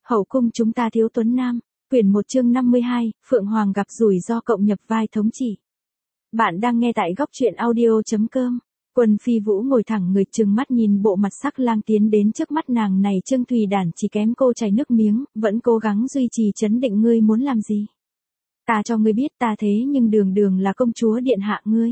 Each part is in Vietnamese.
Hậu cung chúng ta thiếu tuấn nam. Quyển 1 chương 52, Phượng Hoàng gặp rủi ro cộng nhập vai thống trị. Bạn đang nghe tại góc truyện audio.com. Quân Phi Vũ ngồi thẳng người trừng mắt nhìn bộ mặt sắc lang tiến đến trước mắt nàng này. Trương Thùy Đản chỉ kém cô chảy nước miếng, vẫn cố gắng duy trì trấn định. Ngươi muốn làm gì? Ta cho ngươi biết ta thế nhưng đường đường là công chúa điện hạ ngươi.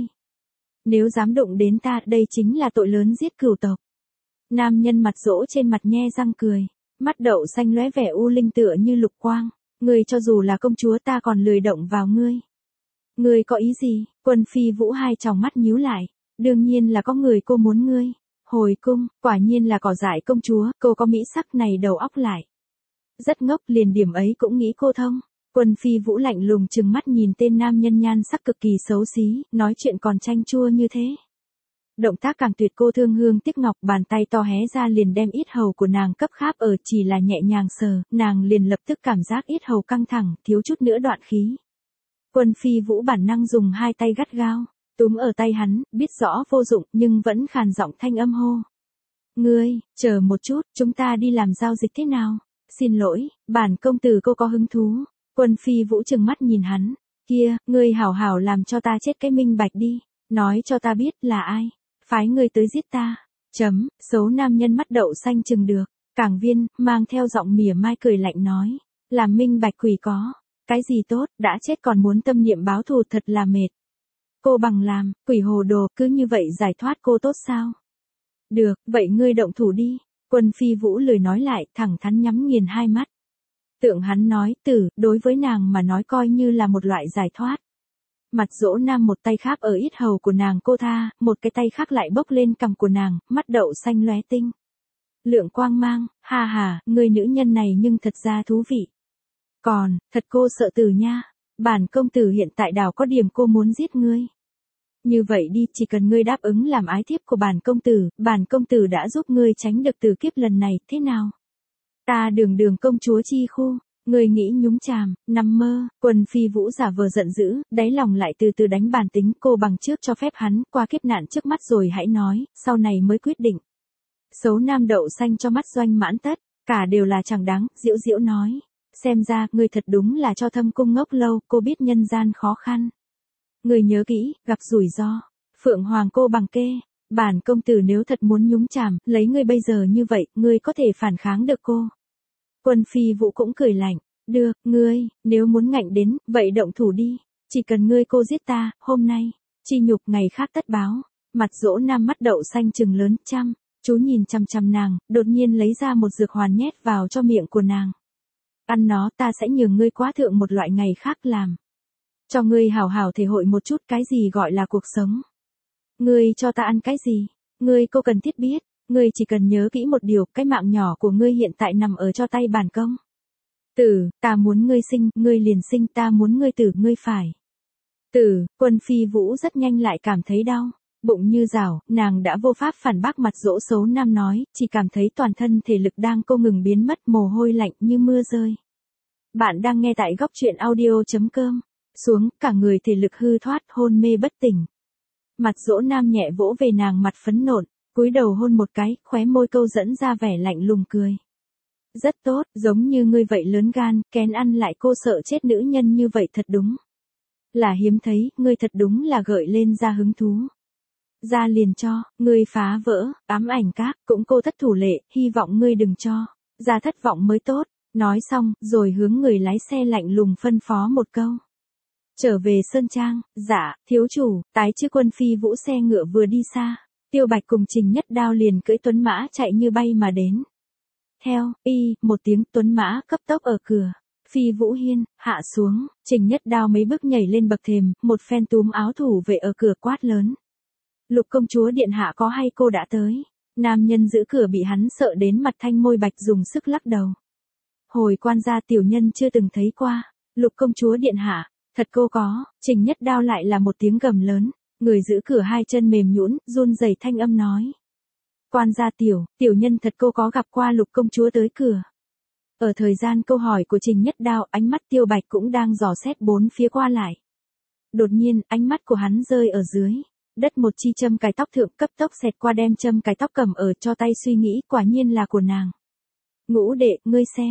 Nếu dám đụng đến ta, đây chính là tội lớn giết cửu tộc. Nam nhân mặt dỗ trên mặt nhe răng cười, mắt đậu xanh lóe vẻ u linh tựa như lục quang. Ngươi cho dù là công chúa ta còn lười động vào ngươi. Ngươi có ý gì? Quân Phi Vũ hai tròng mắt nhíu lại. Đương nhiên là có người cô muốn ngươi. Hồi cung, quả nhiên là cỏ dại công chúa, cô có mỹ sắc này đầu óc lại. Rất ngốc, liền điểm ấy cũng nghĩ cô thông. Quân Phi Vũ lạnh lùng trừng mắt nhìn tên nam nhân nhan sắc cực kỳ xấu xí, nói chuyện còn chanh chua như thế. Động tác càng tuyệt, cô thương hương tiếc ngọc, bàn tay to hé ra liền đem yết hầu của nàng cấp kháp ở, chỉ là nhẹ nhàng sờ, nàng liền lập tức cảm giác yết hầu căng thẳng, thiếu chút nữa đoạn khí. Quân Phi Vũ bản năng dùng hai tay gắt gao, túm ở tay hắn, biết rõ vô dụng nhưng vẫn khàn giọng thanh âm hô. Ngươi, chờ một chút, chúng ta đi làm giao dịch thế nào? Xin lỗi, bản công tử cô có hứng thú. Quân Phi Vũ trừng mắt nhìn hắn, kia, ngươi hảo hảo làm cho ta chết cái minh bạch đi, nói cho ta biết là ai, phái ngươi tới giết ta. Xấu nam nhân mắt đậu xanh chừng được, Cảng Viên, mang theo giọng mỉa mai cười lạnh nói, làm minh bạch quỷ có, cái gì tốt, đã chết còn muốn tâm niệm báo thù thật là mệt. Cô bằng làm, quỷ hồ đồ, cứ như vậy giải thoát cô tốt sao? Được, vậy ngươi động thủ đi. Quân Phi Vũ lười nói lại, thẳng thắn nhắm nghiền hai mắt. Tượng hắn nói, đối với nàng mà nói coi như là một loại giải thoát. Mặt dỗ nam một tay kháp ở yết hầu của nàng cô tha, một cái tay khác lại bốc lên cằm của nàng, mắt đậu xanh lóe tinh. Lượng quang mang, ha ha, người nữ nhân này nhưng thật ra thú vị. Còn, thật cô sợ tử nha, bản công tử hiện tại đảo có điểm cô muốn giết ngươi. Như vậy đi, chỉ cần ngươi đáp ứng làm ái thiếp của bản công tử đã giúp ngươi tránh được tử kiếp lần này, thế nào? Ta đường công chúa chi khu, người nghĩ nhúng chàm, nằm mơ. Quân Phi Vũ giả vờ giận dữ, đáy lòng lại từ từ đánh bàn tính, cô bằng trước cho phép hắn qua kiếp nạn trước mắt rồi hãy nói, sau này mới quyết định. Xấu nam đậu xanh cho mắt doanh mãn tất, cả đều là chẳng đáng, diễu diễu nói, xem ra ngươi thật đúng là cho thâm cung ngốc lâu, cô biết nhân gian khó khăn. Ngươi nhớ kỹ, gặp rủi ro, Phượng Hoàng cô bằng kê. Bản công tử nếu thật muốn nhúng chàm, lấy ngươi bây giờ như vậy, ngươi có thể phản kháng được cô. Quân Phi Vũ cũng cười lạnh, được, ngươi, nếu muốn ngạnh đến, vậy động thủ đi, chỉ cần ngươi cô giết ta, hôm nay, chi nhục ngày khác tất báo. Mặt dỗ nam mắt đậu xanh trừng lớn, chú nhìn chằm chằm nàng, đột nhiên lấy ra một dược hoàn nhét vào cho miệng của nàng. Ăn nó, ta sẽ nhường ngươi quá thượng một loại ngày khác làm. Cho ngươi hảo hảo thể hội một chút cái gì gọi là cuộc sống. Ngươi cho ta ăn cái gì? Ngươi cô cần thiết biết, ngươi chỉ cần nhớ kỹ một điều, cái mạng nhỏ của ngươi hiện tại nằm ở cho tay bản công. Ta muốn ngươi sinh, ngươi liền sinh, ta muốn ngươi tử, ngươi phải. Quân Phi Vũ rất nhanh lại cảm thấy đau, bụng như rào, nàng đã vô pháp phản bác mặt dỗ xấu nam nói, chỉ cảm thấy toàn thân thể lực đang không ngừng biến mất, mồ hôi lạnh như mưa rơi. Bạn đang nghe tại góc truyện audio.com. Xuống, cả người thể lực hư thoát, hôn mê bất tỉnh. Mặt dỗ nam nhẹ vỗ về nàng mặt phấn nộn, cúi đầu hôn một cái, khóe môi câu dẫn ra vẻ lạnh lùng cười. Rất tốt, giống như ngươi vậy lớn gan, kén ăn lại cô sợ chết nữ nhân như vậy thật đúng. Là hiếm thấy, ngươi thật đúng là gợi lên ra hứng thú. Ra liền cho, ngươi phá vỡ, ám ảnh các, cũng cô thất thủ lệ, hy vọng ngươi đừng cho. Ra thất vọng mới tốt, nói xong, rồi hướng người lái xe lạnh lùng phân phó một câu. Trở về Sơn Trang, dạ, thiếu chủ, tái chứ. Quân Phi Vũ xe ngựa vừa đi xa, Tiêu Bạch cùng Trình Nhất Đao liền cưỡi tuấn mã chạy như bay mà đến. Theo, một tiếng tuấn mã cấp tốc ở cửa. Phi Vũ Hiên, hạ xuống, Trình Nhất Đao mấy bước nhảy lên bậc thềm, một phen túm áo thủ vệ ở cửa quát lớn. Lục công chúa điện hạ có hay cô đã tới? Nam nhân giữ cửa bị hắn sợ đến mặt thanh môi bạch dùng sức lắc đầu. Hồi quan gia tiểu nhân chưa từng thấy qua, Lục công chúa điện hạ. Thật cô có, Trình Nhất Đao lại là một tiếng gầm lớn, người giữ cửa hai chân mềm nhũn, run rẩy thanh âm nói. Quan gia tiểu nhân thật cô có gặp qua Lục công chúa tới cửa. Ở thời gian câu hỏi của Trình Nhất Đao, ánh mắt Tiêu Bạch cũng đang dò xét bốn phía qua lại. Đột nhiên, ánh mắt của hắn rơi ở dưới đất một chi châm cài tóc thượng, cấp tốc xẹt qua đem châm cài tóc cầm ở cho tay, suy nghĩ, quả nhiên là của nàng. Ngũ đệ, ngươi xem.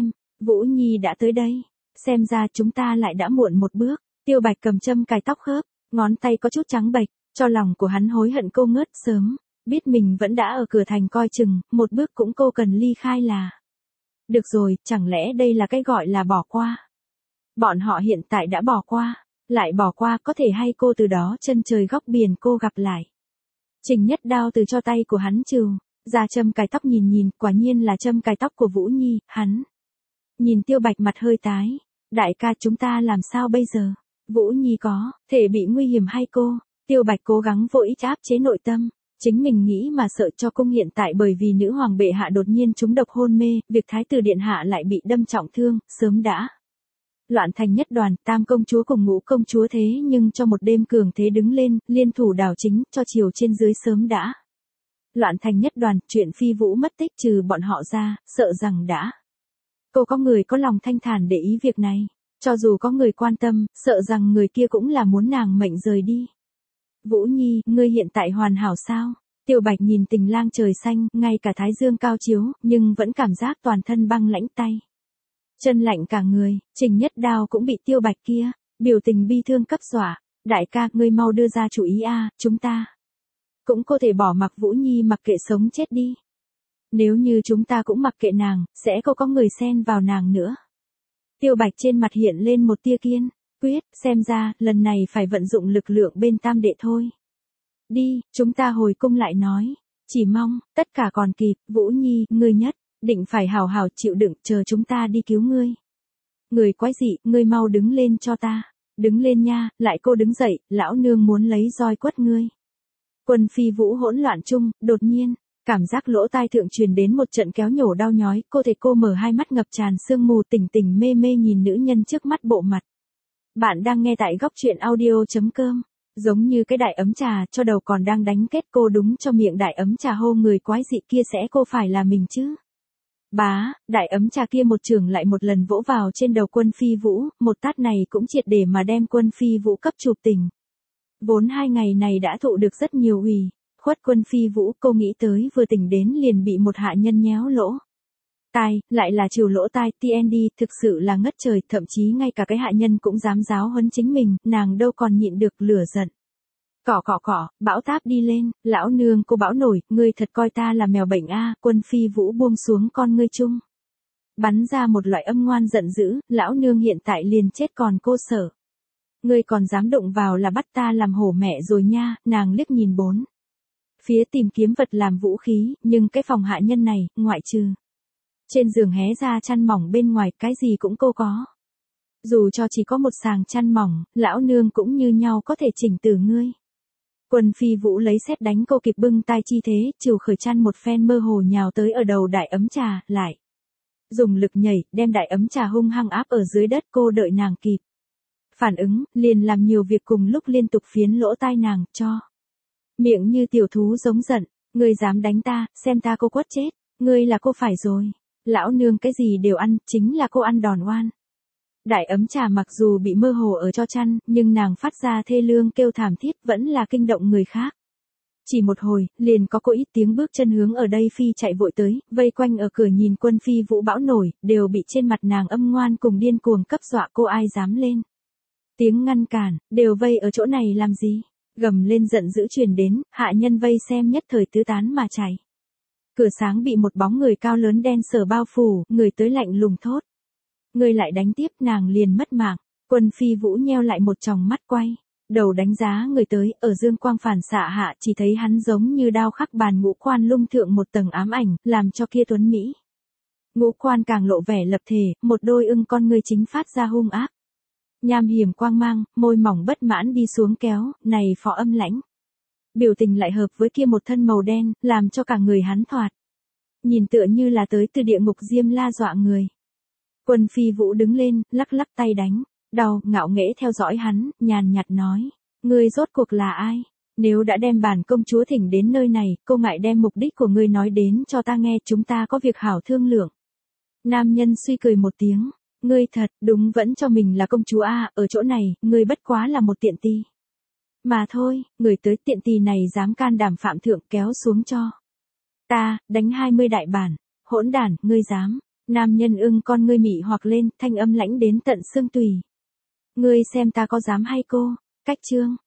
Vũ Nhi đã tới đây. Xem ra chúng ta lại đã muộn một bước. Tiêu Bạch cầm châm cài tóc khớp, ngón tay có chút trắng bệch, cho lòng của hắn hối hận cô ngớt sớm, biết mình vẫn đã ở cửa thành coi chừng, một bước cũng cô cần ly khai là. Được rồi, chẳng lẽ đây là cái gọi là bỏ qua? Bọn họ hiện tại đã bỏ qua, lại bỏ qua có thể hay cô từ đó chân trời góc biển cô gặp lại. Trình Nhất Đao từ cho tay của hắn trừ, ra châm cài tóc nhìn nhìn, quả nhiên là châm cài tóc của Vũ Nhi, hắn. Nhìn Tiêu Bạch mặt hơi tái, đại ca chúng ta làm sao bây giờ? Vũ Nhi có thể bị nguy hiểm hay cô? Tiêu Bạch cố gắng vội áp chế nội tâm, chính mình nghĩ mà sợ cho cung hiện tại bởi vì nữ hoàng bệ hạ đột nhiên trúng độc hôn mê, việc thái tử điện hạ lại bị đâm trọng thương, sớm đã. Loạn thành nhất đoàn, tam công chúa cùng ngũ công chúa thế nhưng cho một đêm cường thế đứng lên, liên thủ đảo chính, cho chiều trên dưới sớm đã. Loạn thành nhất đoàn, chuyện Phi Vũ mất tích trừ bọn họ ra, sợ rằng đã. Cô có người có lòng thanh thản để ý việc này, cho dù có người quan tâm, sợ rằng người kia cũng là muốn nàng mệnh rời đi. Vũ Nhi, ngươi hiện tại hoàn hảo sao? Tiêu Bạch nhìn tình lang trời xanh, ngay cả thái dương cao chiếu, nhưng vẫn cảm giác toàn thân băng lãnh tay. Chân lạnh cả người, Trình Nhất Đao cũng bị Tiêu Bạch kia, biểu tình bi thương cấp dọa. Đại ca, ngươi mau đưa ra chủ ý a, chúng ta. Cũng có thể bỏ mặc Vũ Nhi mặc kệ sống chết đi. Nếu như chúng ta cũng mặc kệ nàng, sẽ không có người xen vào nàng nữa. Tiêu Bạch trên mặt hiện lên một tia kiên quyết, xem ra, lần này phải vận dụng lực lượng bên tam đệ thôi. Đi, chúng ta hồi cung lại nói. Chỉ mong, tất cả còn kịp, Vũ Nhi, ngươi nhất, định phải hào hào chịu đựng, chờ chúng ta đi cứu ngươi. Người quái dị, ngươi mau đứng lên cho ta. Đứng lên nha, lại cô đứng dậy, lão nương muốn lấy roi quất ngươi. Quân Phi Vũ hỗn loạn chung, đột nhiên, cảm giác lỗ tai thượng truyền đến một trận kéo nhổ đau nhói, cô mở hai mắt ngập tràn sương mù tỉnh tỉnh mê mê nhìn nữ nhân trước mắt bộ mặt. Bạn đang nghe tại góc truyện audio.com, giống như cái đại ấm trà cho đầu còn đang đánh kết cô đúng cho miệng đại ấm trà hô người quái dị kia sẽ cô phải là mình chứ. Bá, đại ấm trà kia một trường lại một lần vỗ vào trên đầu Quân Phi Vũ, một tát này cũng triệt để mà đem Quân Phi Vũ cấp chụp tỉnh. Vốn 2 ngày này đã thụ được rất nhiều ủy khuất Quân Phi Vũ, cô nghĩ tới vừa tỉnh đến liền bị một hạ nhân nhéo lỗ tai, lại là trừ lỗ tai, TND, thực sự là ngất trời, thậm chí ngay cả cái hạ nhân cũng dám giáo huấn chính mình, nàng đâu còn nhịn được lửa giận. Cỏ, bão táp đi lên, lão nương cô bão nổi, ngươi thật coi ta là mèo bệnh a. Quân Phi Vũ buông xuống con ngươi chung. Bắn ra một loại âm ngoan giận dữ, lão nương hiện tại liền chết còn cô sợ. Ngươi còn dám đụng vào là bắt ta làm hổ mẹ rồi nha, nàng liếc nhìn bốn phía tìm kiếm vật làm vũ khí, nhưng cái phòng hạ nhân này, ngoại trừ trên giường hé ra chăn mỏng bên ngoài, cái gì cũng cô có. Dù cho chỉ có một sàng chăn mỏng, lão nương cũng như nhau có thể chỉnh từ ngươi. Quân Phi Vũ lấy sét đánh cô kịp bưng tay chi thế, chiều khởi chăn một phen mơ hồ nhào tới ở đầu đại ấm trà, lại dùng lực nhảy, đem đại ấm trà hung hăng áp ở dưới đất, cô đợi nàng kịp phản ứng, liền làm nhiều việc cùng lúc liên tục phiến lỗ tai nàng, cho miệng như tiểu thú giống giận, ngươi dám đánh ta, xem ta cô quất chết, ngươi là cô phải rồi. Lão nương cái gì đều ăn, chính là cô ăn đòn oan. Đại ấm trà mặc dù bị mơ hồ ở cho chăn, nhưng nàng phát ra thê lương kêu thảm thiết vẫn là kinh động người khác. Chỉ một hồi, liền có cô ít tiếng bước chân hướng ở đây phi chạy vội tới, vây quanh ở cửa nhìn Quân Phi Vũ bão nổi, đều bị trên mặt nàng âm ngoan cùng điên cuồng cấp dọa, cô ai dám lên tiếng ngăn cản, đều vây ở chỗ này làm gì? Gầm lên giận dữ truyền đến, hạ nhân vây xem nhất thời tứ tán mà chạy. Cửa sáng bị một bóng người cao lớn đen sờ bao phủ, người tới lạnh lùng thốt. Người lại đánh tiếp, nàng liền mất mạng. Quân Phi Vũ nheo lại một tròng mắt quay đầu đánh giá người tới, ở dương quang phản xạ hạ chỉ thấy hắn giống như đao khắc bàn ngũ quan lung thượng một tầng ám ảnh, làm cho kia tuấn Mỹ. Ngũ quan càng lộ vẻ lập thể, một đôi ưng con người chính phát ra hung ác. Nham hiểm quang mang, môi mỏng bất mãn đi xuống kéo, này phó âm lãnh. Biểu tình lại hợp với kia một thân màu đen, làm cho cả người hắn thoạt. Nhìn tựa như là tới từ địa ngục Diêm La dọa người. Quân Phi Vũ đứng lên, lắc lắc tay đánh, đau, ngạo nghễ theo dõi hắn, nhàn nhạt nói. Ngươi rốt cuộc là ai? Nếu đã đem bản công chúa thỉnh đến nơi này, cô ngại đem mục đích của ngươi nói đến cho ta nghe, chúng ta có việc hảo thương lượng. Nam nhân suy cười một tiếng. Ngươi thật, đúng vẫn cho mình là công chúa a, ở chỗ này, ngươi bất quá là một tiện tì. Mà thôi, người tới tiện tì này dám can đảm phạm thượng kéo xuống cho ta, đánh 20 đại bản, hỗn đản, ngươi dám. Nam nhân ưng con ngươi mị hoặc lên, thanh âm lãnh đến tận xương tùy. Ngươi xem ta có dám hay cô? Cách chương.